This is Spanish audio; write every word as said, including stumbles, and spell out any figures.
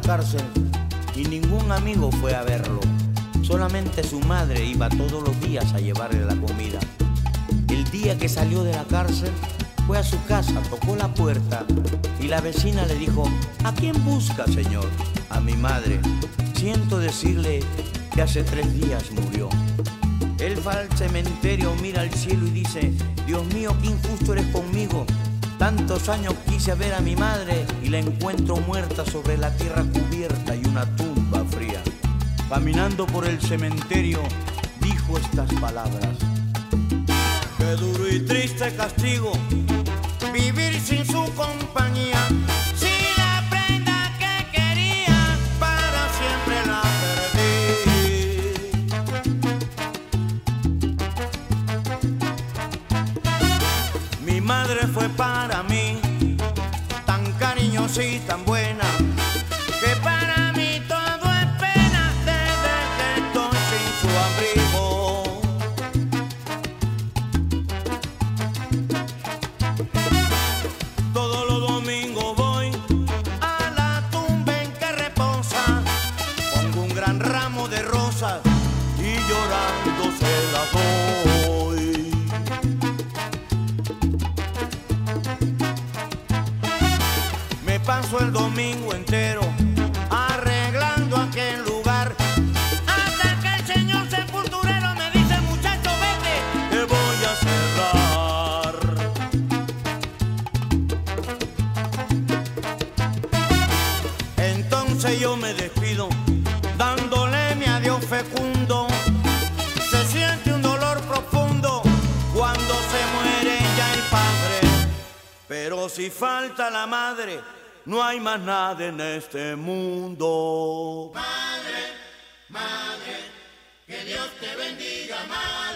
cárcel y ningún amigo fue a verlo. Solamente su madre iba todos los días a llevarle la comida. El día que salió de la cárcel, fue a su casa, tocó la puerta y la vecina le dijo: ¿a quién busca, señor? A mi madre. Siento decirle que hace tres días murió. Él va al cementerio, mira al cielo y dice: Dios mío, qué injusto eres conmigo. Tantos años quise ver a mi madre y la encuentro muerta sobre la tierra cubierta y una tumba fría. Caminando por el cementerio, dijo estas palabras: qué duro y triste castigo vivir sin su compañía. Si la prenda que quería para siempre la perdí. Mi madre fue para mí tan cariñosa y tan buena, que para mí todo es pena desde que estoy sin su abrigo. Todos los domingos voy a la tumba en que reposa, pongo un gran ramo de rosas y llorando se la doy. Me paso el domingo entero arreglando aquel lugar, hasta que el señor sepulturero me dice: muchacho, vete, que voy a cerrar. Entonces yo me despido, dándole mi adiós fecundo. Se siente un dolor profundo cuando se muere ya el padre, pero si falta la madre, no hay más nada en este mundo. Madre, madre, que Dios te bendiga, madre.